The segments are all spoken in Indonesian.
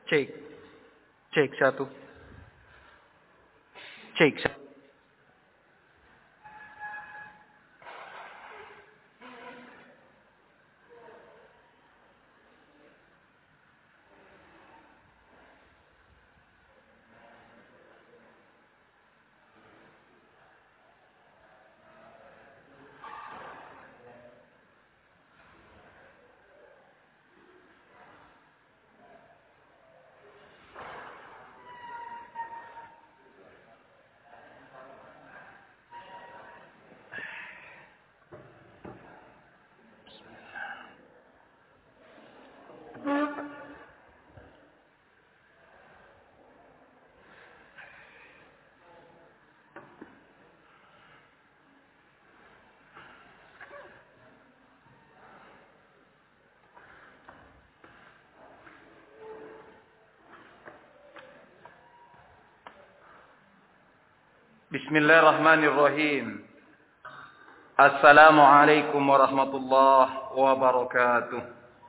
Cek. Cek satu. Cek satu. Bismillahirrahmanirrahim. Assalamualaikum warahmatullahi wabarakatuh.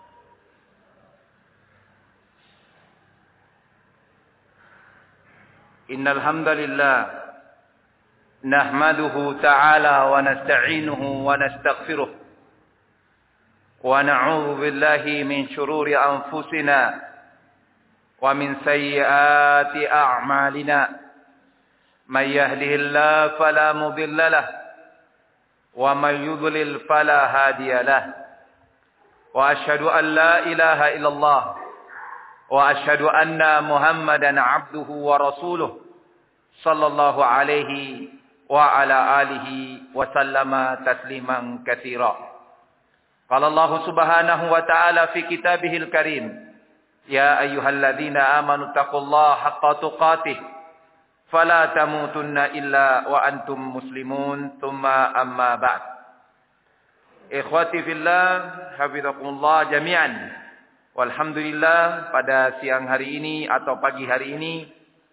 Innal hamdalillah nahmaduhu ta'ala wa nasta'inuhu wa nastaghfiruh wa na'udzu billahi min shururi anfusina wa min sayyiati a'malina. من يهده الله فلا مضل له ومن يضلل فلا هادي له وأشهد أن لا إله إلا الله وأشهد أن محمدا عبده ورسوله صلى الله عليه وعلى آله وسلم تسليما كثيرا. قال الله سبحانه وتعالى في كتابه الكريم يا أيها الذين آمنوا اتقوا الله حق تقاته فلا تموتن إلا وأنتم مسلمون ثم أما بعد. Ikhwati fillah, hafizakumullah jami'an. Walhamdulillah, pada siang hari ini atau pagi hari ini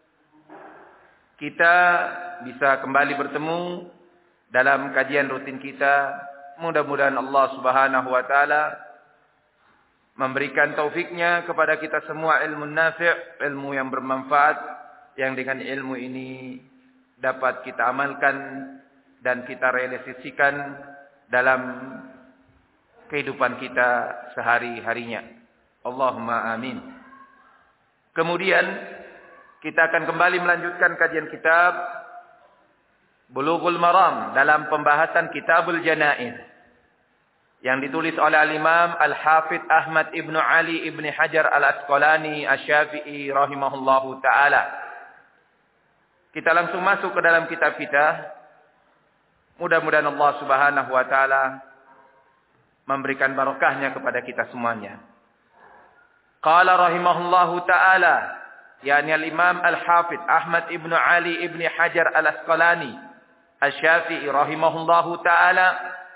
kita bisa kembali bertemu dalam kajian rutin kita. Mudah-mudahan Allah Subhanahu wa taala memberikan taufiknya kepada kita semua ilmu nafi', ilmu yang bermanfaat, yang dengan ilmu ini dapat kita amalkan dan kita realisasikan dalam kehidupan kita sehari-harinya. Allahumma amin. Kemudian kita akan kembali melanjutkan kajian kitab Bulughul Maram dalam pembahasan Kitabul Janaiz yang ditulis oleh Al-Imam Al-Hafidh Ahmad Ibnu Ali Ibnu Hajar Al-Asqalani Asy-Syafi'i rahimahullahu taala. Kita langsung masuk ke dalam kitab kita. Mudah-mudahan Allah Subhanahu wa taala memberikan barokahnya kepada kita semuanya. Qala rahimahullahu taala, yakni al-Imam Al-Hafidh Ahmad Ibnu Ali Ibnu Hajar Al-Asqalani Asy-Syafi'i rahimahullahu taala,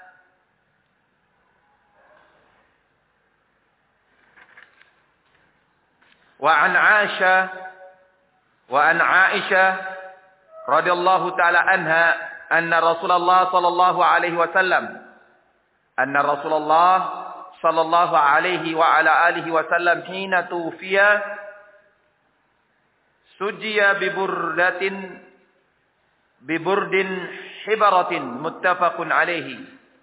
wa an Aisyah radhiyallahu taala anha anna Rasulullah sallallahu alaihi wasallam sallallahu alaihi wa ala alihi wasallam hina tufiya sujiya biburdin hibaratin muttafaqun alaihi.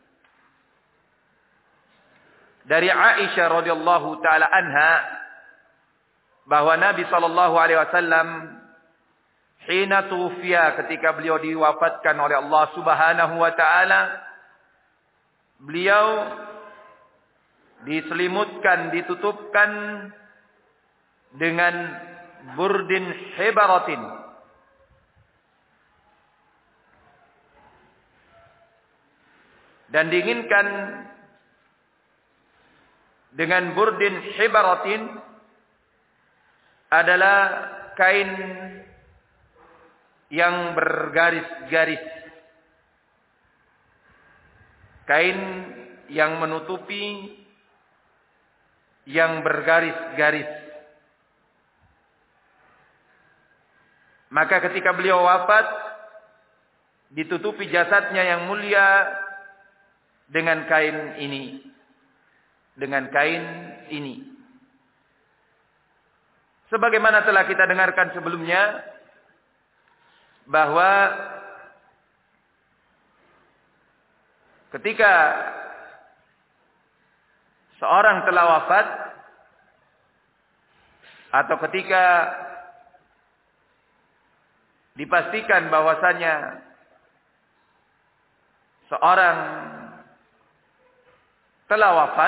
Dari Aisyah radhiyallahu taala anha bahwa Nabi sallallahu alaihi wasallam hina tufiya, ketika beliau diwafatkan oleh Allah Subhanahu wa taala, beliau diselimutkan, ditutupkan dengan burdin hibaratin, dan diinginkan dengan burdin hibaratin adalah kain yang bergaris-garis, kain yang menutupi, yang bergaris-garis. Maka ketika beliau wafat, ditutupi jasadnya yang mulia dengan kain ini, Sebagaimana telah kita dengarkan sebelumnya, bahwa ketika seorang telah wafat, atau ketika dipastikan bahwasanya seorang telah wafat,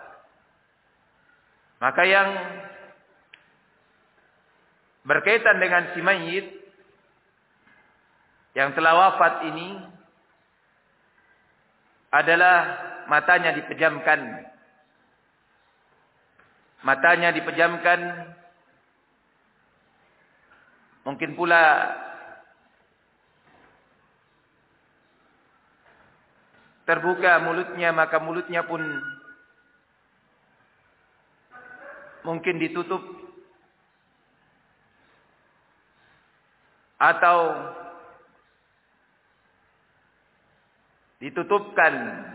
maka yang berkaitan dengan si mayit yang telah wafat ini adalah matanya dipejamkan. Matanya dipejamkan. Mungkin pula terbuka mulutnya, maka mulutnya pun mungkin ditutup atau ditutupkan.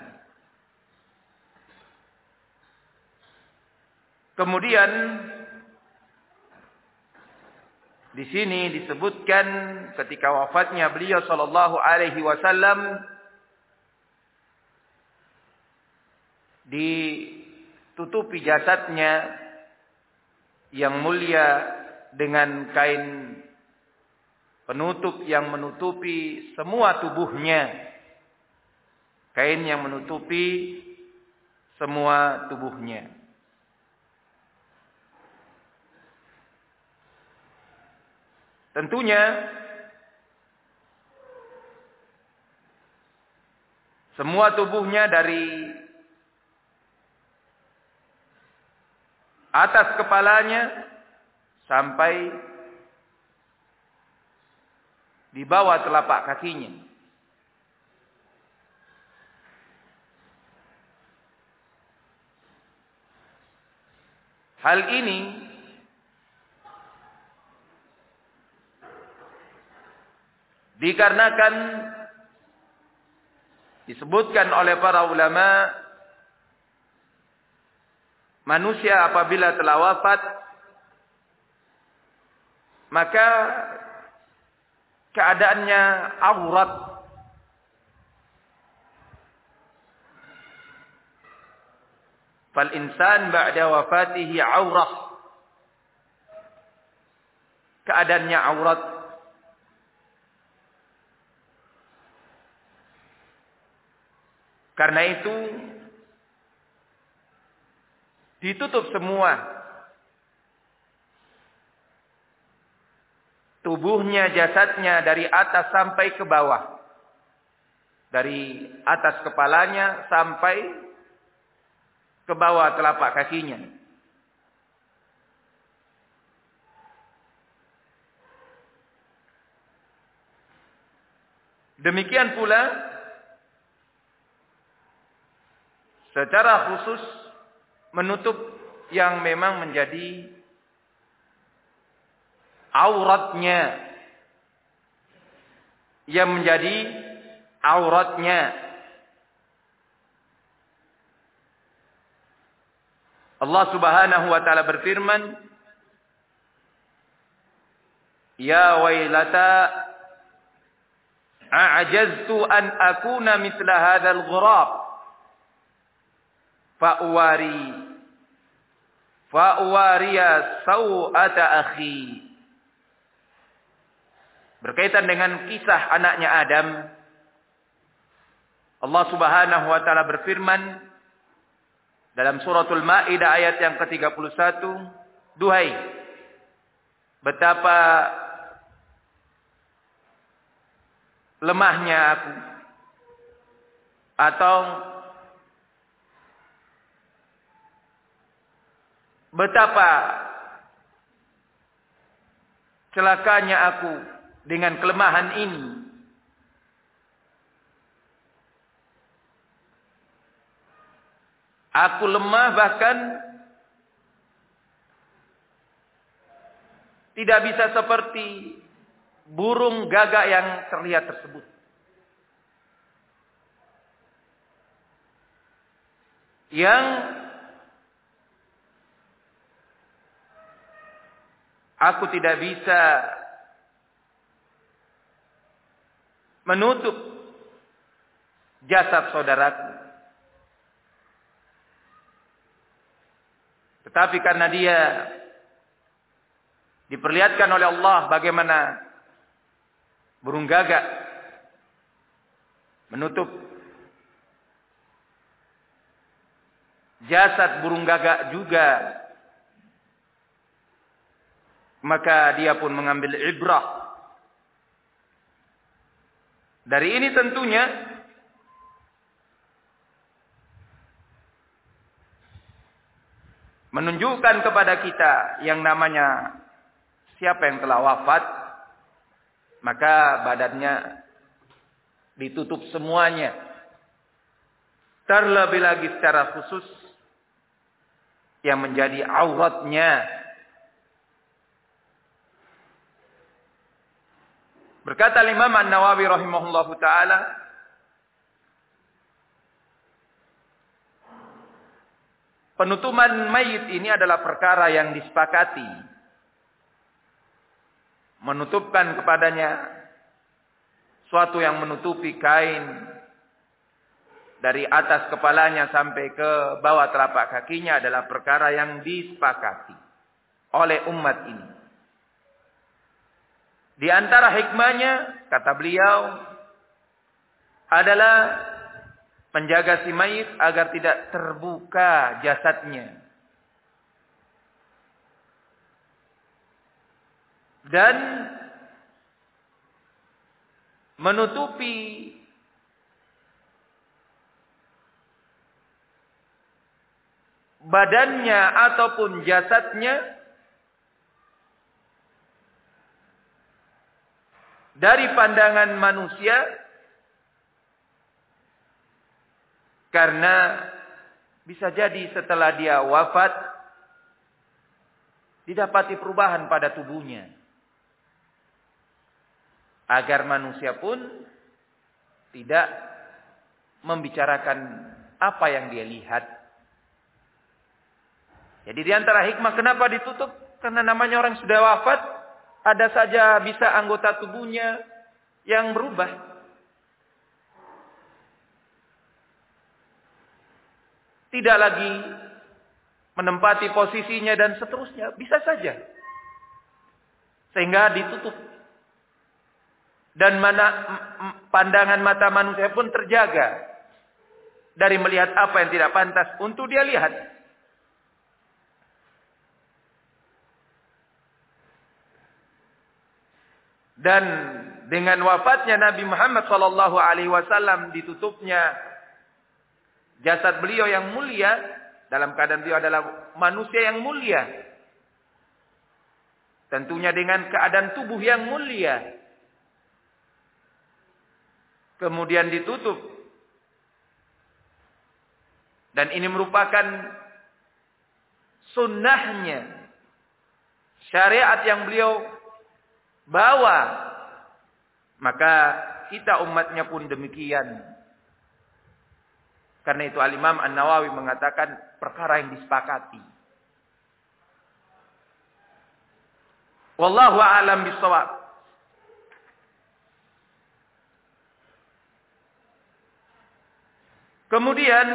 Kemudian di sini disebutkan ketika wafatnya beliau sallallahu alaihi wasallam, ditutupi jasadnya yang mulia dengan kain penutup yang menutupi semua tubuhnya. Kain yang menutupi semua tubuhnya. Tentunya semua tubuhnya dari atas kepalanya sampai di bawah telapak kakinya. Hal ini dikarenakan disebutkan oleh para ulama, manusia apabila telah wafat, maka keadaannya aurat. Fal insan ba'da wafatihi aurah. Keadaannya aurat. Karena itu ditutup semua tubuhnya, jasadnya dari atas sampai ke bawah. Dari atas kepalanya sampai ke bawah telapak kakinya. Demikian pula secara khusus menutup yang memang menjadi auratnya, yang menjadi auratnya. Allah Subhanahu wa taala berfirman, "Ya wailata a'jaztu an akuna mithla hadzal ghurab fa'uwariya sawata akhi." Berkaitan dengan kisah anaknya Adam, Allah Subhanahu wa taala berfirman dalam suratul Maidah ayat yang ke-31, "Duhai, betapa lemahnya aku, atau betapa celakanya aku dengan kelemahan ini. Aku lemah, bahkan tidak bisa seperti burung gagak yang terlihat tersebut. Yang Aku tidak bisa menutup jasad saudaraku. Tetapi karena dia diperlihatkan oleh Allah bagaimana burung gagak menutup jasad burung gagak juga, maka dia pun mengambil ibrah. Dari ini tentunya menunjukkan kepada kita yang namanya siapa yang telah wafat, maka badannya ditutup semuanya. Terlebih lagi secara khusus yang menjadi auratnya. Berkata Imam An-Nawawi rahimahullahu taala, penutupan mayit ini adalah perkara yang disepakati. Menutupkan kepadanya suatu yang menutupi kain dari atas kepalanya sampai ke bawah telapak kakinya adalah perkara yang disepakati oleh umat ini. Di antara hikmahnya, kata beliau, adalah menjaga si mayit agar tidak terbuka jasadnya. Dan menutupi badannya ataupun jasadnya dari pandangan manusia, karena bisa jadi setelah dia wafat didapati perubahan pada tubuhnya, agar manusia pun tidak membicarakan apa yang dia lihat. Jadi di antara hikmah kenapa ditutup, karena namanya orang sudah wafat, ada saja bisa anggota tubuhnya yang berubah. Tidak lagi menempati posisinya dan seterusnya. Bisa saja. Sehingga ditutup. Dan pandangan mata manusia pun terjaga dari melihat apa yang tidak pantas untuk dia lihat. Dan dengan wafatnya Nabi Muhammad SAW ditutupnya jasad beliau yang mulia, dalam keadaan beliau adalah manusia yang mulia. Tentunya dengan keadaan tubuh yang mulia. Kemudian ditutup. Dan ini merupakan sunnahnya. Syariat yang beliau bawa, maka kita umatnya pun demikian. Karena itu Al-Imam An-Nawawi mengatakan perkara yang disepakati. Wallahu a'lam bishawab. Kemudian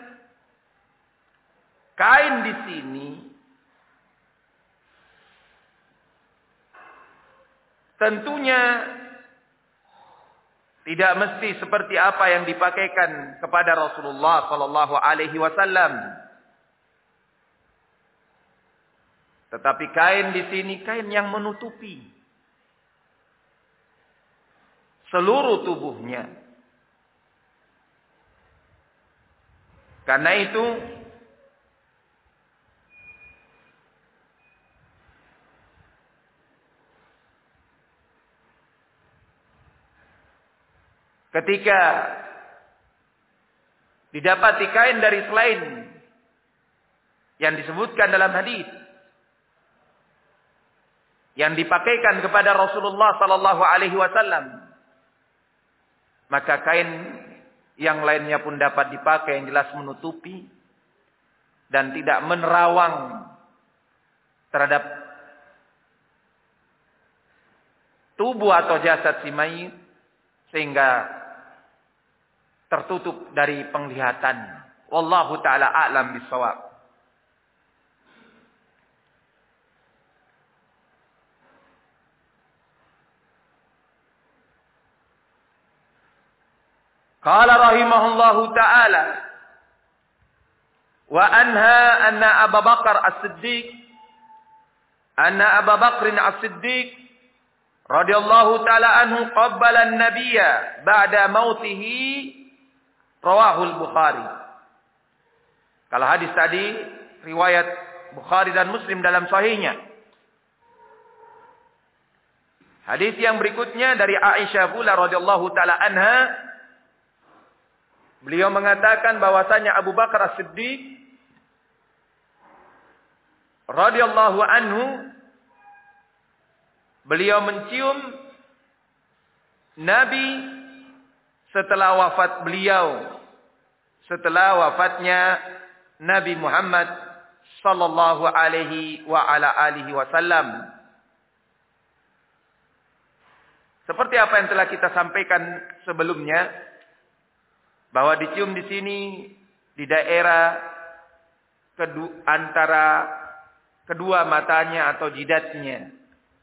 kain di sini tentunya tidak mesti seperti apa yang dipakaikan kepada Rasulullah sallallahu alaihi wasallam. Tetapi kain di sini kain yang menutupi seluruh tubuhnya. Karena itu ketika didapati kain dari selain yang disebutkan dalam hadis yang dipakaikan kepada Rasulullah sallallahu alaihi wasallam, maka kain yang lainnya pun dapat dipakai yang jelas menutupi dan tidak menerawang terhadap tubuh atau jasad si mayit sehingga tertutup dari penglihatan. Wallahu taala a'lam bissawab. Qala rahimahullahu ta'ala wa anha anna Abu Bakar As-Siddiq radhiyallahu ta'ala anhu qabbala an-nabiyya ba'da mautihi rawahul Bukhari. Kalau hadis tadi riwayat Bukhari dan Muslim dalam sahihnya. Hadis yang berikutnya dari Aisyah pula radhiyallahu ta'ala anha. Beliau mengatakan bahwasanya Abu Bakar As-Siddiq radhiyallahu anhu beliau mencium Nabi setelah wafat beliau, setelah wafatnya Nabi Muhammad sallallahu alaihi wa ala alihi wasallam. Seperti apa yang telah kita sampaikan sebelumnya, bahwa dicium di sini di daerah antara kedua matanya atau jidatnya.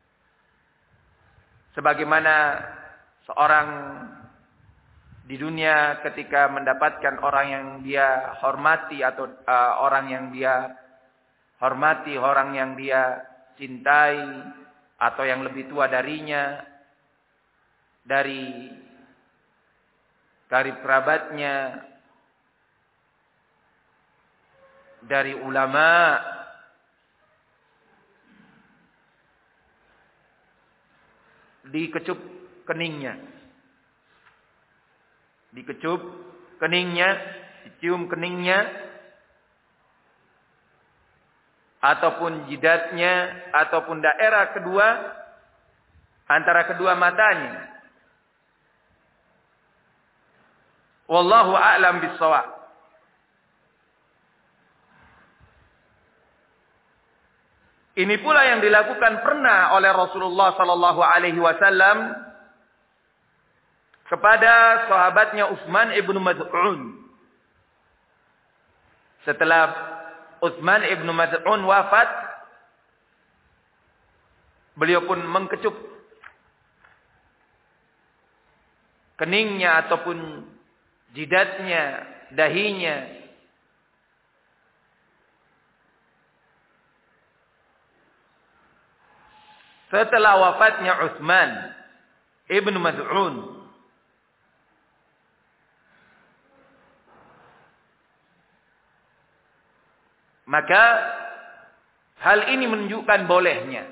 Sebagaimana seorang di dunia ketika mendapatkan orang yang dia hormati atau orang yang dia hormati, orang yang dia cintai atau yang lebih tua darinya, dari karib kerabatnya, dari ulama, dikecup keningnya. Dikecup keningnya, dicium keningnya, ataupun jidatnya, ataupun daerah kedua, antara kedua matanya. Wallahu a'lam bissawab. Ini pula yang dilakukan pernah oleh Rasulullah sallallahu alaihi wasallam kepada sahabatnya Utsman ibnu Maz'un. Setelah Utsman ibnu Maz'un wafat, beliau pun mengkecup keningnya ataupun jidatnya, dahinya. Setelah wafatnya Utsman ibnu Maz'un, maka hal ini menunjukkan bolehnya.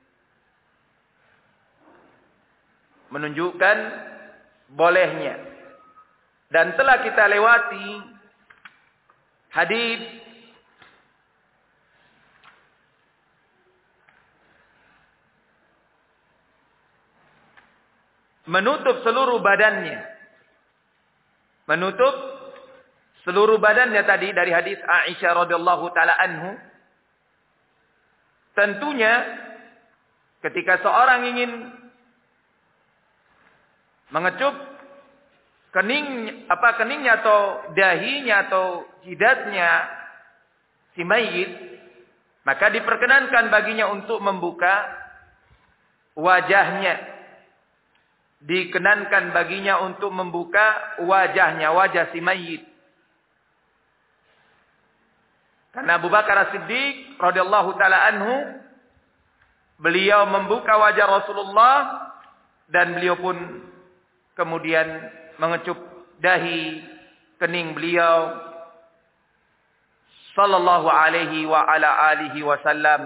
Menunjukkan bolehnya. Dan telah kita lewati hadis menutup seluruh badannya. Menutup seluruh badannya tadi dari hadis Aisyah radhiyallahu taala anhu. Tentunya ketika seorang ingin mengecup keningnya atau dahinya atau jidatnya si mayit, maka diperkenankan baginya untuk membuka wajahnya. Dikenankan baginya untuk membuka wajahnya, wajah si mayit. Karena Abu Bakar As-Siddiq radhiyallahu taala anhu, beliau membuka wajah Rasulullah dan beliau pun kemudian mengecup dahi kening beliau sallallahu alaihi wa ala alihi wasallam.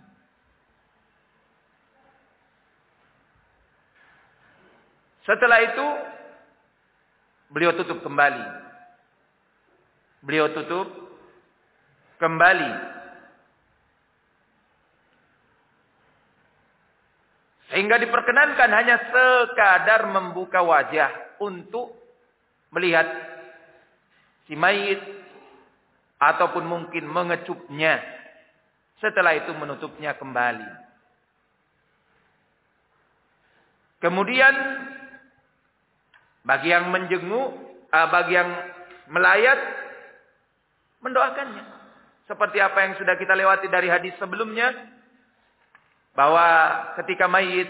Setelah itu beliau tutup kembali. Beliau tutup kembali. Sehingga diperkenankan hanya sekadar membuka wajah untuk melihat si mayit ataupun mungkin mengecupnya. Setelah itu menutupnya kembali. Kemudian bagi yang menjenguk, bagi yang melayat, mendoakannya. Seperti apa yang sudah kita lewati dari hadis sebelumnya, bahwa ketika mayit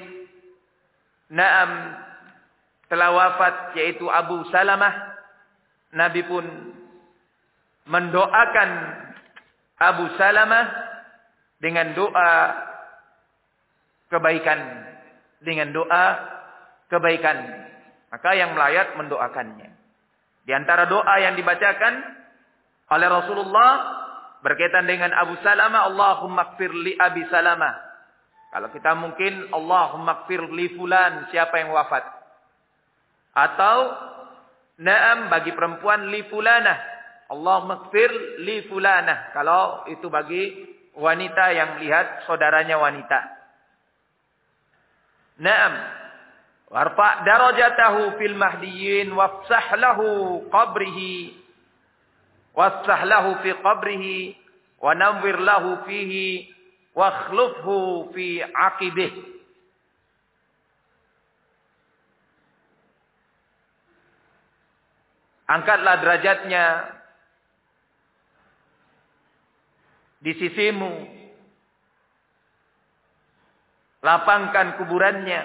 telah wafat, yaitu Abu Salamah, Nabi pun mendoakan Abu Salamah dengan doa kebaikan. Dengan doa kebaikan. Maka yang melayat mendoakannya. Di antara doa yang dibacakan oleh Rasulullah berkaitan dengan Abu Salamah, Allahumma ighfir li Abi Salamah. Kalau kita mungkin Allahumma ighfir li fulan, siapa yang wafat. Atau bagi perempuan li fulanah, Allahumma ighfir li fulanah. Kalau itu bagi wanita yang melihat saudaranya wanita. Warfa' darajatahu fil mahdiyyin wafsah lahu fi qabrihi wa nawwir lahu fihi wa akhlufhu fi aqibih. Angkatlah derajatnya di sisimu, lapangkan kuburannya,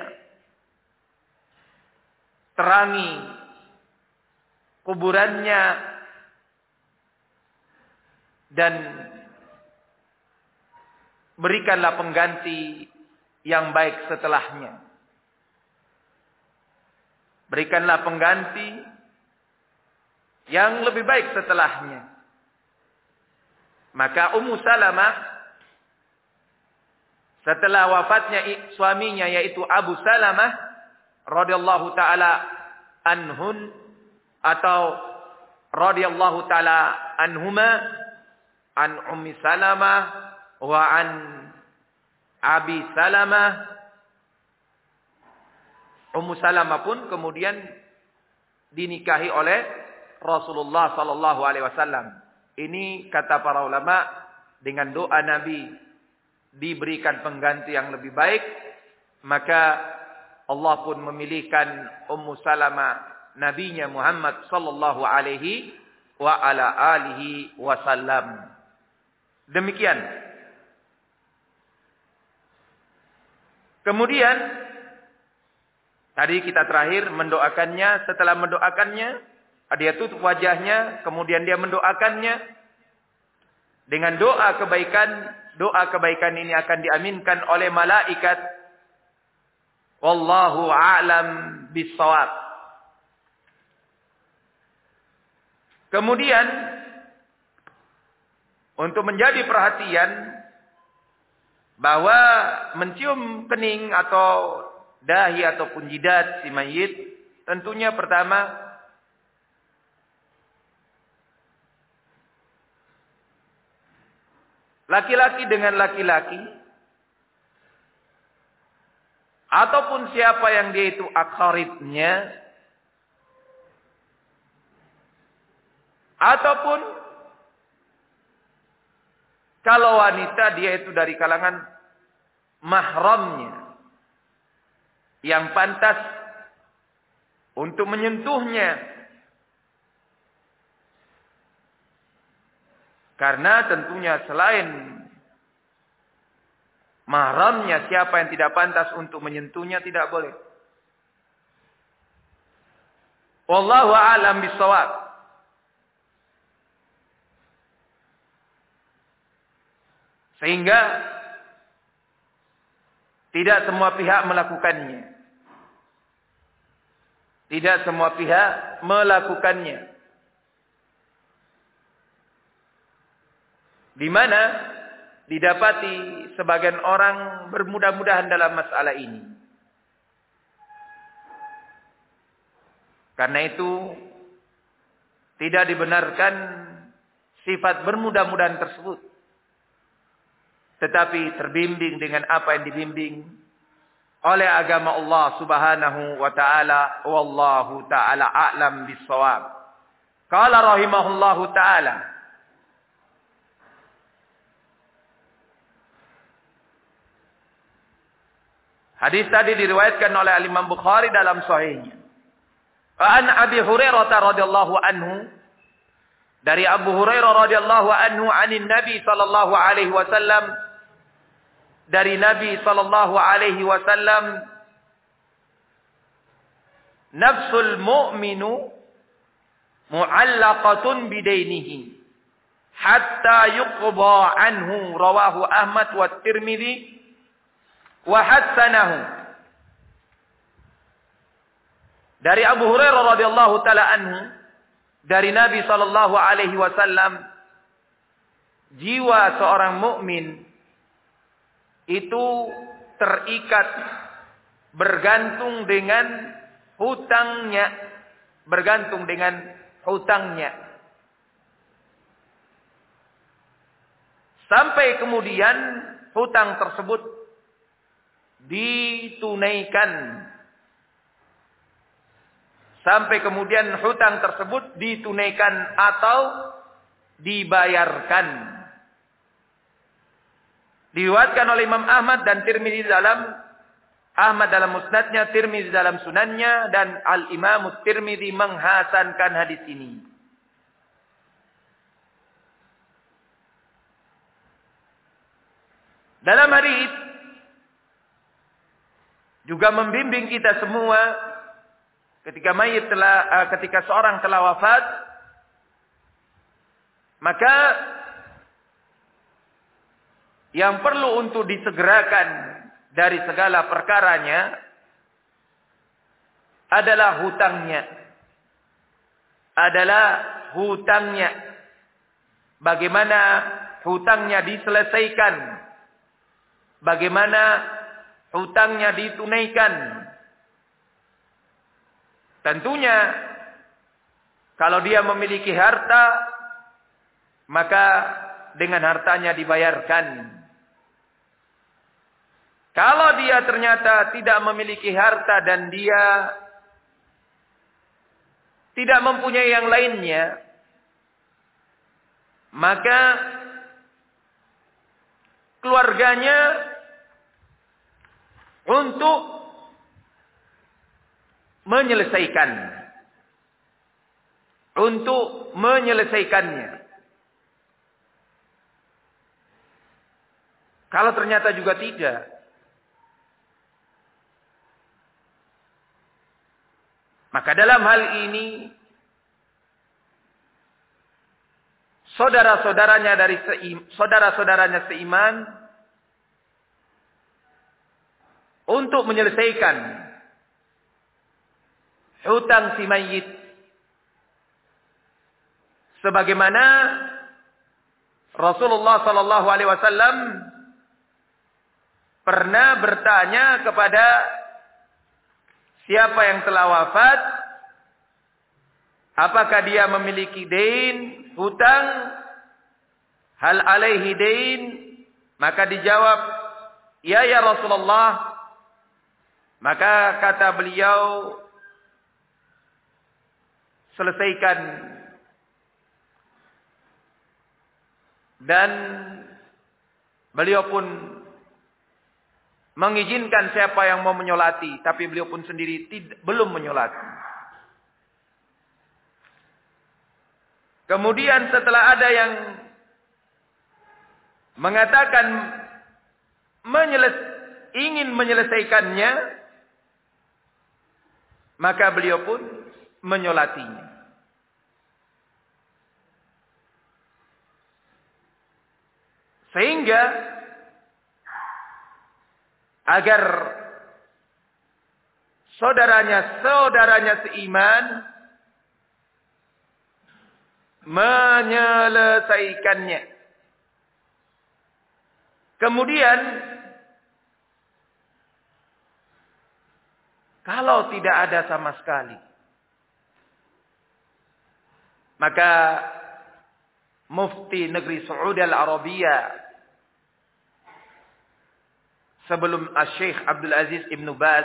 terangi kuburannya, dan berikanlah pengganti yang baik setelahnya. Berikanlah pengganti yang lebih baik setelahnya. Maka Ummu Salamah setelah wafatnya suaminya, yaitu Abu Salamah radhiyallahu taala anhun atau radhiyallahu taala anhuma, an Ummi Salamah wa an Abi Salamah. Ummu Salamah pun kemudian dinikahi oleh Rasulullah sallallahu alaihi wasallam. Ini kata para ulama, dengan doa Nabi diberikan pengganti yang lebih baik, maka Allah pun memilihkan Ummu Salamah nabinya Muhammad sallallahu alaihi wa ala alihi wasallam. Demikian. Kemudian tadi kita terakhir mendoakannya. Setelah mendoakannya, dia tutup wajahnya, kemudian dia mendoakannya dengan doa kebaikan. Doa kebaikan ini akan diaminkan oleh malaikat. Wallahu a'lam bissawab. Kemudian untuk menjadi perhatian bahwa mencium kening atau dahi ataupun jidat si mayit, tentunya pertama laki-laki dengan laki-laki, ataupun siapa yang dia itu aqaribnya, ataupun kalau wanita dia itu dari kalangan mahramnya yang pantas untuk menyentuhnya. Karena tentunya selain mahramnya, siapa yang tidak pantas untuk menyentuhnya tidak boleh. Wallahu a'lam bissawab. Sehingga tidak semua pihak melakukannya. Tidak semua pihak melakukannya. Di mana didapati sebagian orang bermudah-mudahan dalam masalah ini. Karena itu tidak dibenarkan sifat bermudah-mudahan tersebut. Tetapi terbimbing dengan apa yang dibimbing oleh agama Allah Subhanahu wa taala. Wallahu taala a'lam bissawab. Qala rahimahullahu taala, Hadis tadi diriwayatkan oleh Imam Bukhari dalam sahihnya. An Abi Hurairah radhiyallahu anhu, dari Abu Hurairah radhiyallahu anhu, anin Nabi sallallahu alaihi wasallam, dari Nabi sallallahu alaihi wasallam, nafsul mu'minu mu'allaqatun bidainihi hatta yuqda anhu, rawahu Ahmad wa Tirmidzi wa hasanahu. Dari Abu Hurairah radhiyallahu taala anhu, dari Nabi sallallahu alaihi wasallam, jiwa seorang mukmin itu terikat, bergantung dengan hutangnya, bergantung dengan hutangnya. Sampai kemudian hutang tersebut ditunaikan. Sampai kemudian hutang tersebut ditunaikan atau dibayarkan. Diriwayatkan oleh Imam Ahmad dan Tirmidzi dalam Ahmad dalam musnadnya, Tirmidzi dalam sunannya, dan Al-Imam Tirmidzi menghasankan hadis ini. Dalam hadis juga membimbing kita semua ketika seorang telah wafat, maka yang perlu untuk disegerakan dari segala perkaranya adalah hutangnya. Bagaimana hutangnya diselesaikan? Bagaimana hutangnya ditunaikan? Tentunya kalau dia memiliki harta, maka dengan hartanya dibayarkan. Kalau dia ternyata tidak memiliki harta dan dia tidak mempunyai yang lainnya, maka keluarganya untuk menyelesaikannya. Kalau ternyata juga tidak, maka dalam hal ini saudara-saudaranya seiman untuk menyelesaikan hutang si mayit, sebagaimana Rasulullah sallallahu alaihi wasallam pernah bertanya kepada siapa yang telah wafat, apakah dia memiliki dain, hutang, hal alaihi dain? Maka dijawab, ya Rasulullah. Maka kata beliau, selesaikan. Dan beliau pun mengizinkan siapa yang mau menyolati, tapi beliau pun sendiri belum menyolati. Kemudian setelah ada yang mengatakan ingin menyelesaikannya, maka beliau pun menyolatinya. Sehingga agar saudaranya seiman menyelesaikannya. Kemudian kalau tidak ada sama sekali, maka Mufti Negeri Saudi Al-Arabiyah sebelum Syekh Abdul Aziz Ibn Baz,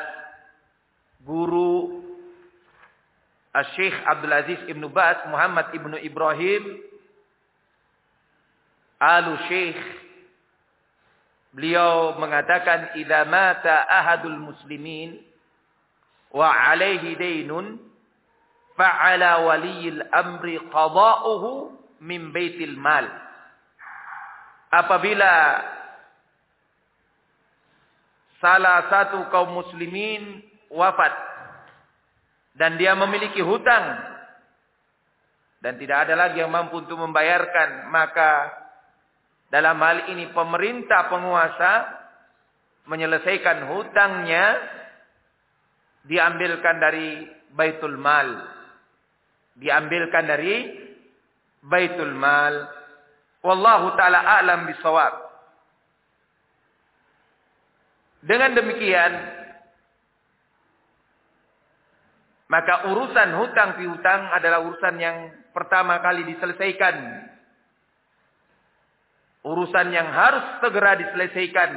guru Syekh Abdul Aziz Ibn Baz, Muhammad Ibn Ibrahim Al-Syekh Beliau mengatakan, "Idza mata ahadul muslimin wa 'alaihi dainun, fa'ala waliyil amri qada'uhu min baitil mal." Apabila salah satu kaum muslimin wafat dan dia memiliki hutang dan tidak ada lagi yang mampu untuk membayarkan, maka dalam hal ini pemerintah penguasa menyelesaikan hutangnya, diambilkan dari Baitul Mal. Diambilkan dari Baitul Mal. Wallahu ta'ala a'lam bisawab. Dengan demikian, maka urusan hutang piutang adalah urusan yang pertama kali diselesaikan. Urusan yang harus segera diselesaikan.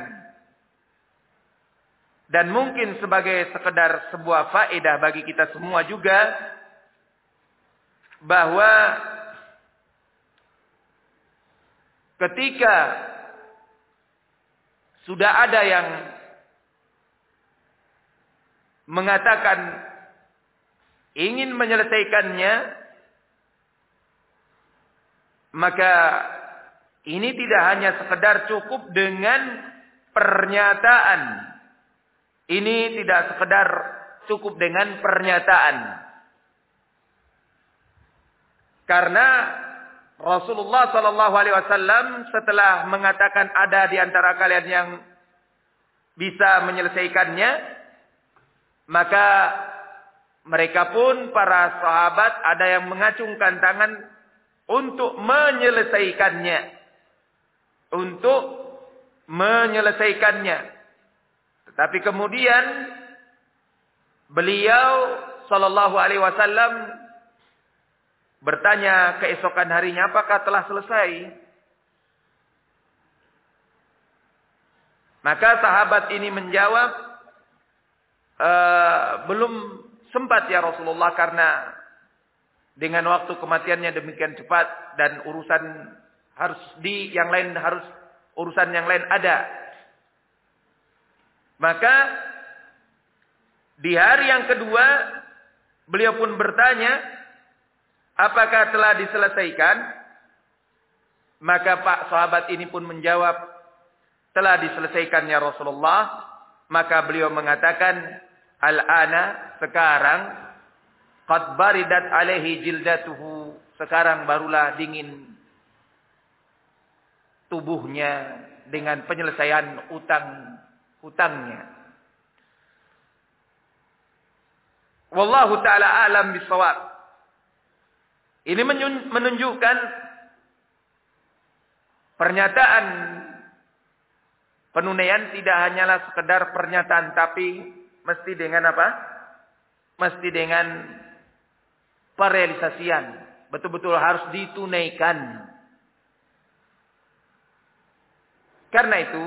Dan mungkin sebagai sekedar sebuah faedah bagi kita semua juga, bahwa ketika sudah ada yang mengatakan ingin menyelesaikannya, maka ini tidak hanya sekedar cukup dengan pernyataan. Ini tidak sekedar cukup dengan pernyataan. Karena Rasulullah SAW setelah mengatakan ada di antara kalian yang bisa menyelesaikannya, maka mereka pun para sahabat ada yang mengacungkan tangan untuk menyelesaikannya. Untuk menyelesaikannya. Tetapi kemudian beliau sallallahu alaihi wasallam bertanya keesokan harinya, apakah telah selesai? Maka sahabat ini menjawab, belum sempat ya Rasulullah, karena dengan waktu kematiannya demikian cepat dan urusan harus yang lain harus urusan yang lain ada. Maka di hari yang kedua beliau pun bertanya, apakah telah diselesaikan? Maka Pak sahabat ini pun menjawab, telah diselesaikan ya Rasulullah. Maka beliau mengatakan, al-ana, sekarang, qad baridat alaihi jildatuhu, sekarang barulah dingin tubuhnya dengan penyelesaian hutangnya. Wallahu ta'ala a'lam bisawab. Ini menunjukkan pernyataan penunaian tidak hanyalah sekedar pernyataan, tapi mesti dengan apa? Mesti dengan perealisasian. Betul-betul harus ditunaikan. Karena itu,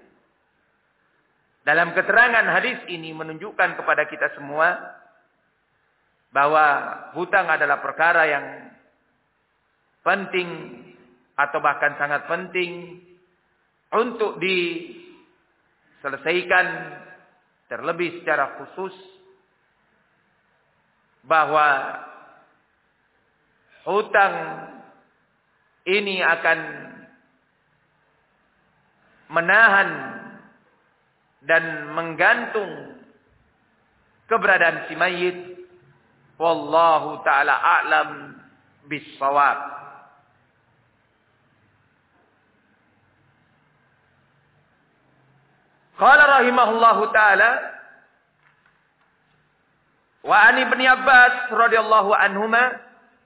dalam keterangan hadis ini menunjukkan kepada kita semua bahwa hutang adalah perkara yang penting atau bahkan sangat penting untuk diselesaikan, terlebih secara khusus bahwa hutang ini akan menahan dan menggantung keberadaan si mayit. Wallahu ta'ala a'lam bis-shawab. Qala rahimahullahu ta'ala, wa an Ibnu Abbas radhiyallahu anhuma,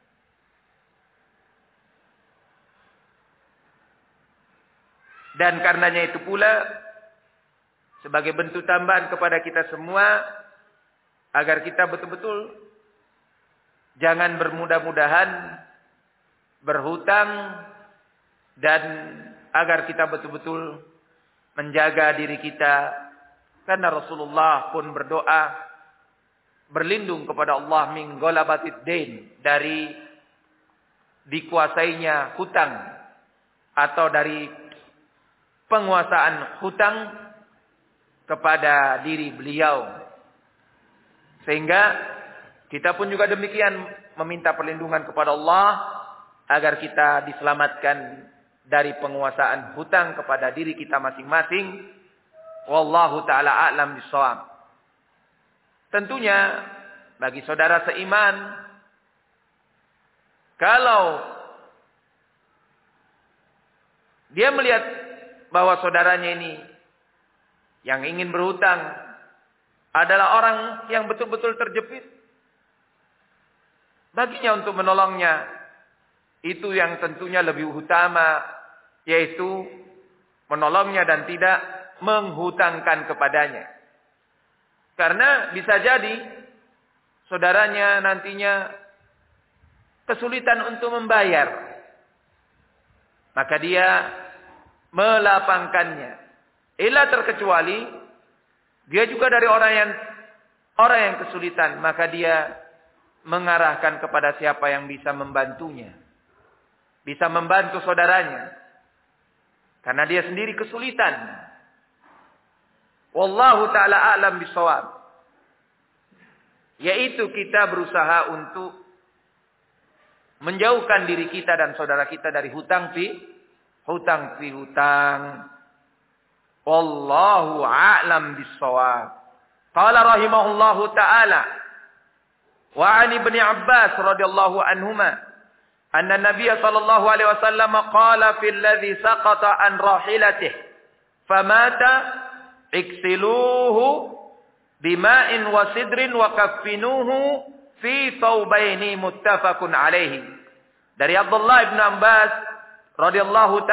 dan karenanya itu pula sebagai bentuk tambahan kepada kita semua agar kita betul-betul jangan bermudah-mudahan berhutang, dan agar kita betul-betul menjaga diri kita, karena Rasulullah pun berdoa berlindung kepada Allah min ghalabatid dain, dari dikuasainya hutang atau dari penguasaan hutang kepada diri beliau. Sehingga kita pun juga demikian meminta perlindungan kepada Allah agar kita diselamatkan dari penguasaan hutang kepada diri kita masing-masing. Wallahu ta'ala a'lam bishawab. Tentunya bagi saudara seiman, kalau dia melihat bahwa saudaranya ini yang ingin berhutang adalah orang yang betul-betul terjepit, baginya untuk menolongnya itu yang tentunya lebih utama, yaitu menolongnya dan tidak menghutangkan kepadanya. Karena bisa jadi saudaranya nantinya kesulitan untuk membayar, maka dia melapangkannya. Ila terkecuali dia juga dari orang yang kesulitan, maka dia mengarahkan kepada siapa yang bisa membantunya, bisa membantu saudaranya, karena dia sendiri kesulitan. Wallahu ta'ala a'lam bishawab. Yaitu kita berusaha untuk menjauhkan diri kita dan saudara kita dari hutang piutang. Wallahu a'lam bishawab. Qala rahimahullahu ta'ala wa 'an Ibnu Abbas radhiyallahu anhuma anna Nabiy sallallahu alaihi wasallam qala fil ladzi saqata an rahilatihi famata iksiluhu bima'in wa sidrin wa kaffinuhu fi thawbaini muttafaqun alaihi. Dari Abdullah bin Abbas radhiyallahu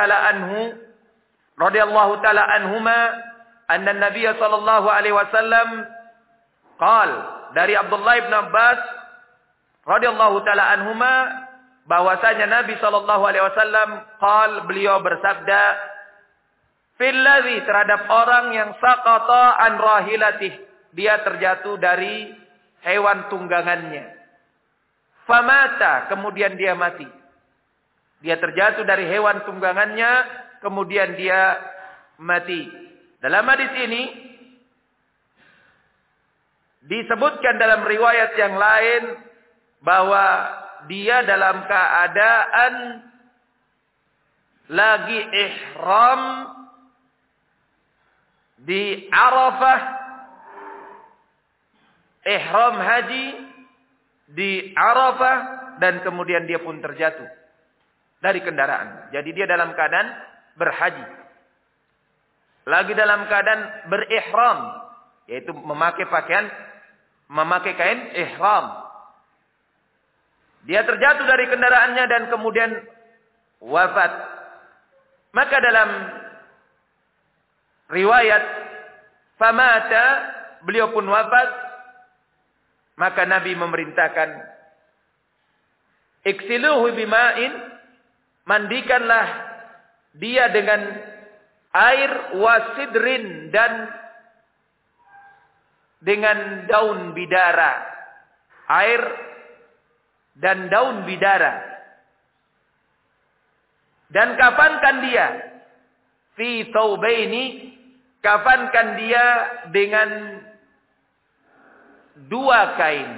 taala anhuma anna Nabiy sallallahu alaihi wasallam qala, dari Abdullah bin Abbas radhiyallahu taala anhuma bahwasanya Nabi sallallahu alaihi wasallam qala, beliau bersabda, filladzi, terhadap orang yang saqata an rahilatih, dia terjatuh dari hewan tunggangannya. Famata, kemudian dia mati. Dia terjatuh dari hewan tunggangannya, kemudian dia mati. Dalam hadis ini disebutkan dalam riwayat yang lain bahwa dia dalam keadaan lagi ihram di Arafah, ihram haji di Arafah, dan kemudian dia pun terjatuh dari kendaraan. Jadi dia dalam keadaan berhaji, lagi dalam keadaan berihram, yaitu memakai kain ihram. Dia terjatuh dari kendaraannya dan kemudian wafat. Maka dalam riwayat famata, beliau pun wafat, maka Nabi memerintahkan iksiluhu bima'in, mandikanlah dia dengan air, wasidrin, dan dengan daun bidara, air dan daun bidara, dan kafankan dia fi thawbaini, kafankan dia dengan dua kain.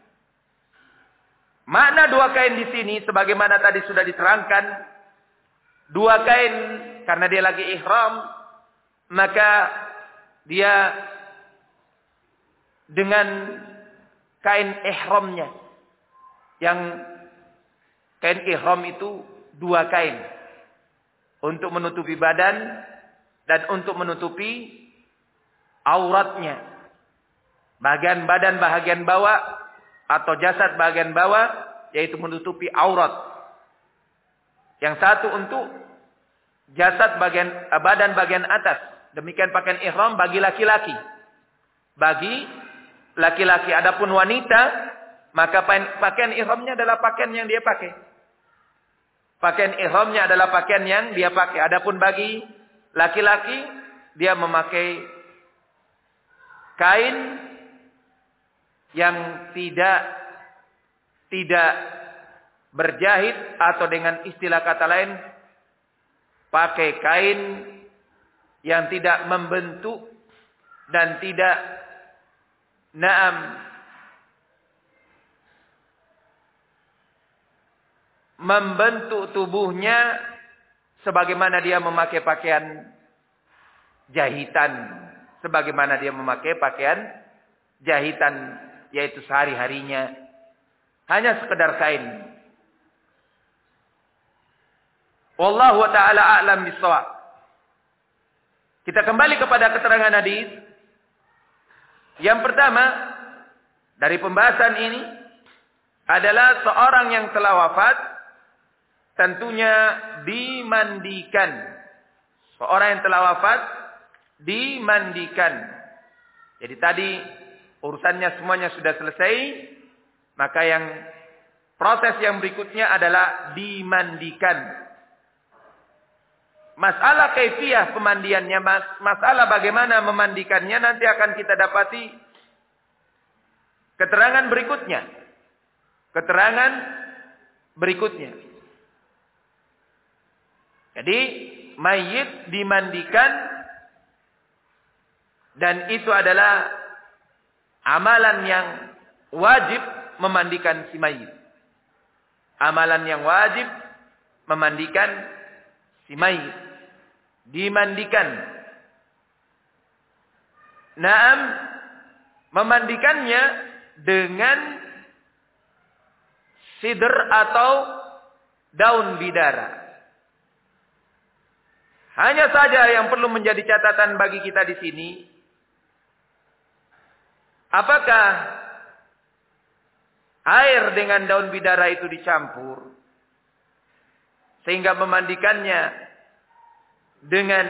Makna dua kain di sini sebagaimana tadi sudah diterangkan, dua kain karena dia lagi ihram, maka dia dengan kain ihramnya, yang kain ihram itu dua kain untuk menutupi badan dan untuk menutupi auratnya, bagian badan bagian bawah atau jasad bagian bawah, yaitu menutupi aurat. Yang satu untuk jasad badan bagian atas. Demikian pakaian ihram bagi laki-laki. Bagi laki-laki, adapun wanita, maka pakaian ihramnya adalah pakaian yang dia pakai. Pakaian ihramnya adalah pakaian yang dia pakai. Adapun bagi laki-laki, dia memakai kain yang tidak berjahit, atau dengan istilah kata lain, pakai kain yang tidak membentuk dan tidak membentuk tubuhnya sebagaimana dia memakai pakaian jahitan, sebagaimana dia memakai pakaian jahitan, yaitu sehari-harinya hanya sekedar kain. Wallahu ta'ala a'lam bissawab. Kita kembali kepada keterangan hadis. Yang pertama dari pembahasan ini adalah seorang yang telah wafat tentunya dimandikan. Seorang yang telah wafat dimandikan. Jadi tadi urusannya semuanya sudah selesai, maka yang proses yang berikutnya adalah dimandikan. Masalah kaifiyah pemandiannya, masalah bagaimana memandikannya nanti akan kita dapati keterangan berikutnya. Keterangan berikutnya. Jadi mayit dimandikan dan itu adalah amalan yang wajib memandikan si mayit. Amalan yang wajib memandikan si mayit. Dimandikan. Naam, memandikannya dengan sidr atau daun bidara. Hanya saja yang perlu menjadi catatan bagi kita di sini, apakah air dengan daun bidara itu dicampur sehingga memandikannya dengan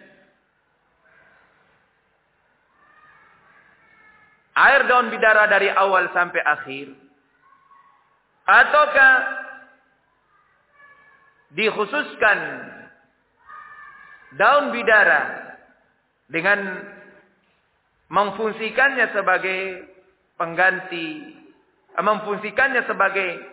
air daun bidara dari awal sampai akhir, ataukah dikhususkan daun bidara dengan memfungsikannya sebagai pengganti, memfungsikannya sebagai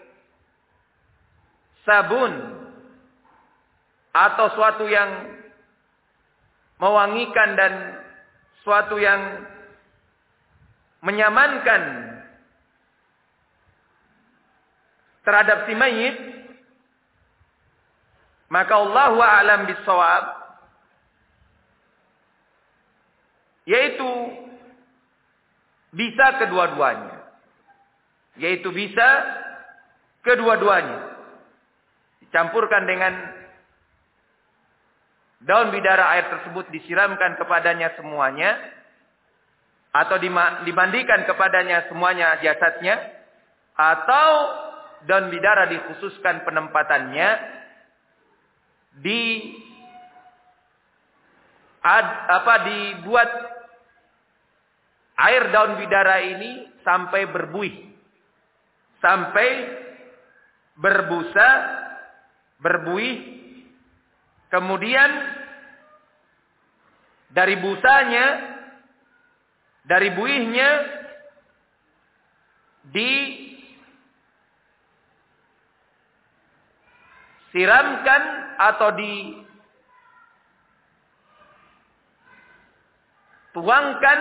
sabun atau suatu yang mewangikan dan suatu yang menyamankan terhadap si mayit, maka Allahu a'lam bissawab, yaitu bisa kedua-duanya. Yaitu bisa kedua-duanya. Dicampurkan dengan daun bidara, air tersebut disiramkan kepadanya semuanya, atau dimandikan kepadanya semuanya jasadnya, atau daun bidara dikhususkan penempatannya dibuat air daun bidara ini sampai berbuih, sampai berbusa, berbuih. Kemudian dari busanya, dari buihnya disiramkan atau dituangkan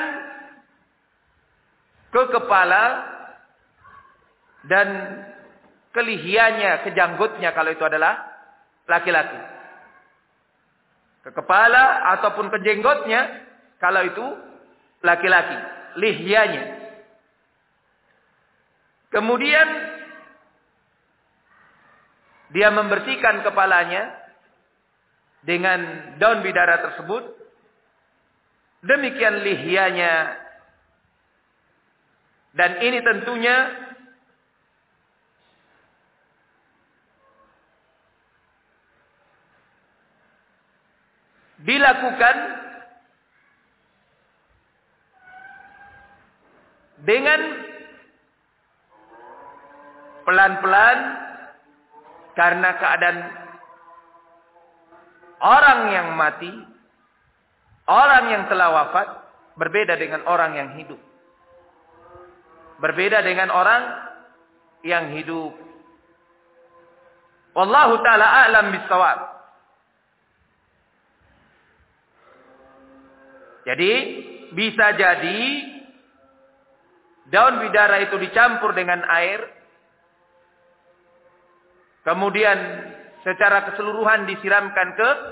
ke kepala dan ke lihianya, ke janggutnya kalau itu adalah laki-laki. Ke kepala ataupun ke jenggotnya kalau itu laki-laki, lihyanya. Kemudian dia membersihkan kepalanya dengan daun bidara tersebut. Demikian lihyanya. Dan ini tentunya dilakukan dengan pelan-pelan karena keadaan orang yang mati, orang yang telah wafat berbeda dengan orang yang hidup. Berbeda dengan orang yang hidup. Wallahu ta'ala a'lam bissawab. Jadi bisa jadi daun bidara itu dicampur dengan air, kemudian secara keseluruhan disiramkan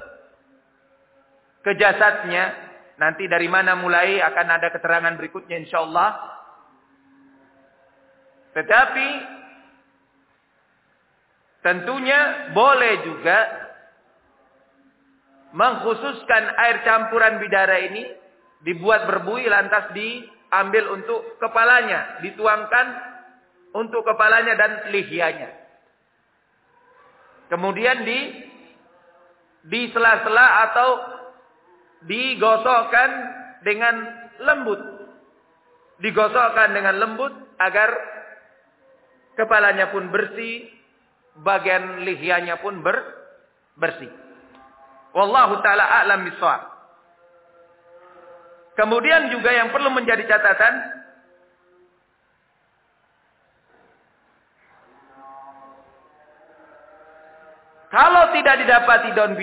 ke jasadnya. Nanti dari mana mulai akan ada keterangan berikutnya insyaallah. Tetapi tentunya boleh juga mengkhususkan air campuran bidara ini dibuat berbuih lantas diambil untuk kepalanya, dituangkan untuk kepalanya dan lihyanya. Kemudian di sela-sela atau digosokkan dengan lembut. Digosokkan dengan lembut agar kepalanya pun bersih, bagian lihyanya pun bersih. Wallahu ta'ala a'lam bishawab. Kemudian juga yang perlu menjadi catatan, kalau tidak didapati daun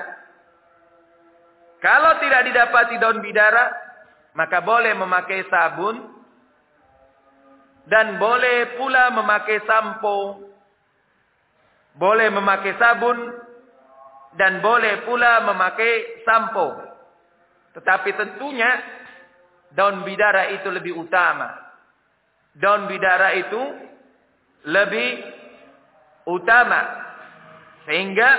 bidara, maka boleh memakai sabun dan boleh pula memakai sampo. Boleh memakai sabun dan boleh pula memakai sampo. Tetapi tentunya daun bidara itu lebih utama. Daun bidara itu lebih utama. Sehingga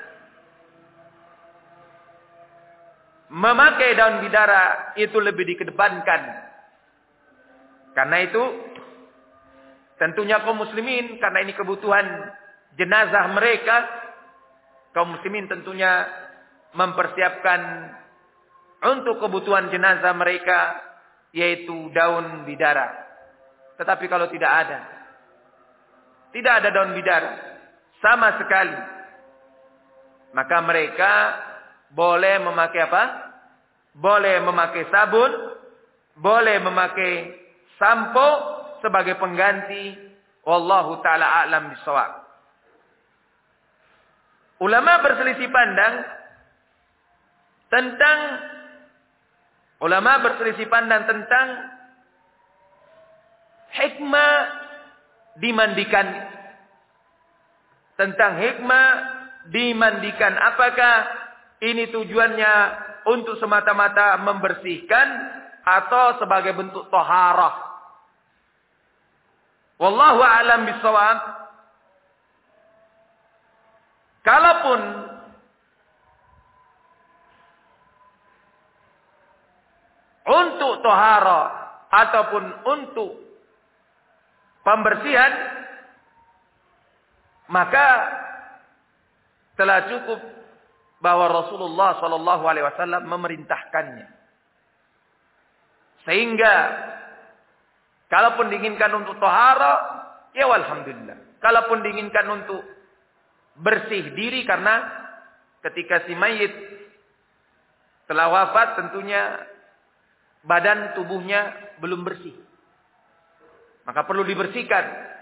memakai daun bidara itu lebih dikedepankan. Karena itu tentunya kaum muslimin, karena ini kebutuhan jenazah mereka, kaum muslimin tentunya mempersiapkan untuk kebutuhan jenazah mereka yaitu daun bidara. Tetapi kalau tidak ada daun bidara sama sekali, maka mereka boleh memakai apa? Boleh memakai sabun, boleh memakai sampo sebagai pengganti. Wallahu ta'ala a'lam bishawab. Ulama berselisih pandang tentang hikmah dimandikan. Apakah ini tujuannya untuk semata-mata membersihkan atau sebagai bentuk thaharah? Wallahu a'lam bishawab. Kalaupun untuk thaharah ataupun untuk pembersihan, maka telah cukup bahwa Rasulullah sallallahu alaihi wasallam memerintahkannya. Sehingga kalaupun diinginkan untuk thaharah, ya alhamdulillah. Kalaupun diinginkan untuk bersih diri, karena ketika si mayit telah wafat tentunya badan tubuhnya belum bersih, maka perlu dibersihkan.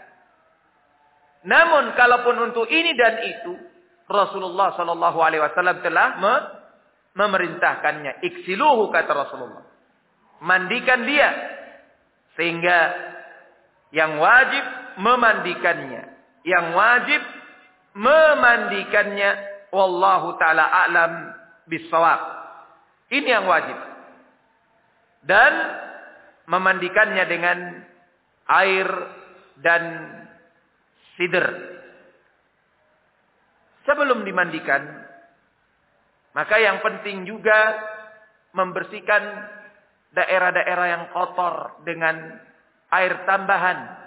Namun kalaupun untuk ini dan itu, Rasulullah sallallahu alaihi wasallam telah memerintahkannya. Iksiluhu, kata Rasulullah, mandikan dia. Sehingga yang wajib memandikannya, wallahu ta'ala a'lam bishawab. Ini yang wajib. Dan memandikannya dengan air dan sidr. Sebelum dimandikan, maka yang penting juga membersihkan daerah-daerah yang kotor dengan air tambahan.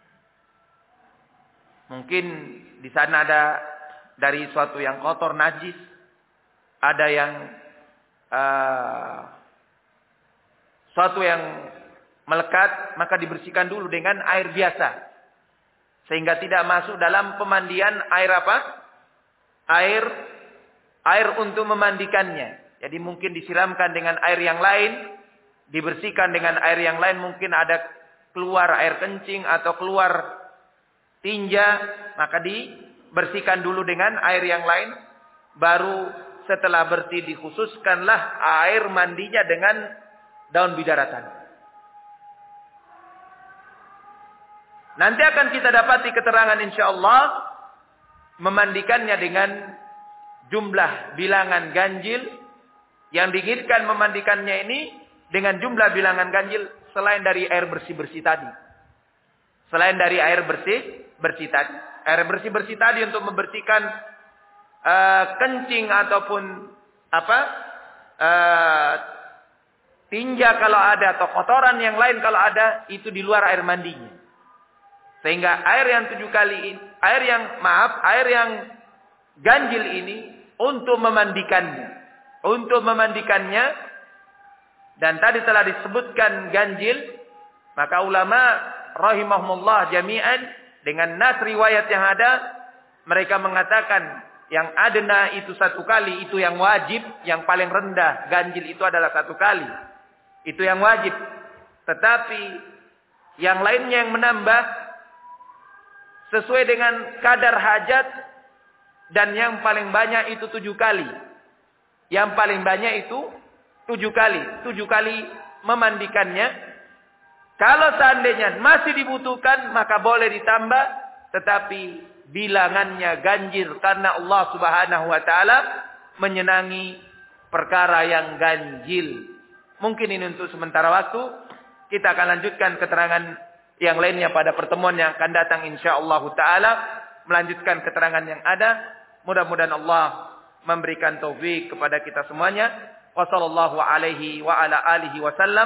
Mungkin di sana ada dari suatu yang kotor, najis, ada yang suatu yang melekat, maka dibersihkan dulu dengan air biasa, sehingga tidak masuk dalam pemandian air apa? Air untuk memandikannya. Jadi mungkin disiramkan dengan air yang lain, dibersihkan dengan air yang lain, mungkin ada keluar air kencing atau keluar tinja, maka dibersihkan dulu dengan air yang lain, baru setelah bersih dikhususkanlah air mandinya dengan daun bidaratan. Nanti akan kita dapati keterangan insyaallah memandikannya dengan jumlah bilangan ganjil yang diinginkan memandikannya ini dengan jumlah bilangan ganjil selain dari air bersih-bersih tadi. Selain dari air bersih tadi. Air bersih-bersih tadi untuk membersihkan kencing ataupun tinja kalau ada atau kotoran yang lain kalau ada, itu di luar air mandinya. Sehingga air yang ganjil ini untuk memandikannya dan tadi telah disebutkan ganjil, maka ulama rahimahumullah jami'an dengan nas riwayat yang ada, mereka mengatakan yang adna itu 1 kali, itu yang wajib, yang paling rendah ganjil itu adalah 1 kali. Itu yang wajib. Tetapi yang lainnya yang menambah sesuai dengan kadar hajat, dan yang paling banyak itu 7 kali. Yang paling banyak itu 7 kali. 7 kali memandikannya. Kalau seandainya masih dibutuhkan, maka boleh ditambah. Tetapi bilangannya ganjil. Karena Allah subhanahu wa ta'ala menyenangi perkara yang ganjil. Mungkin ini untuk sementara waktu. Kita akan lanjutkan keterangan yang lainnya pada pertemuan yang akan datang insyaallah ta'ala. Melanjutkan keterangan yang ada. Mudah-mudahan Allah memberikan taufik kepada kita semuanya. Wa sallallahu alaihi wa ala alihi wa sallam.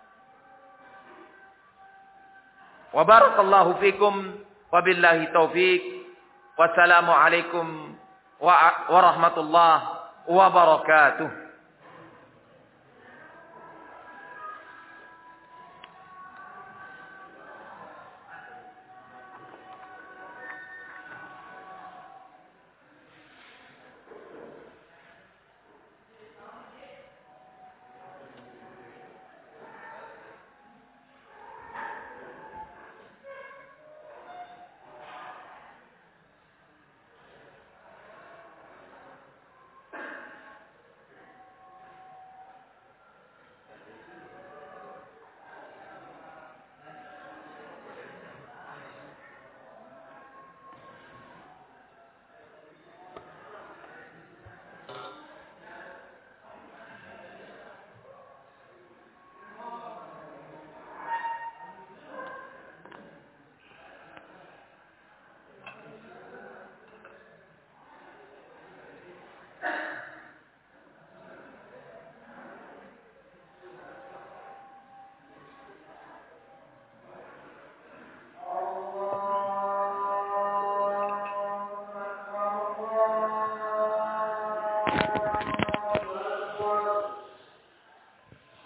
Wa barakallahu fikum. Wa billahi taufik. Wassalamu alaikum wa rahmatullahi wa barakatuh.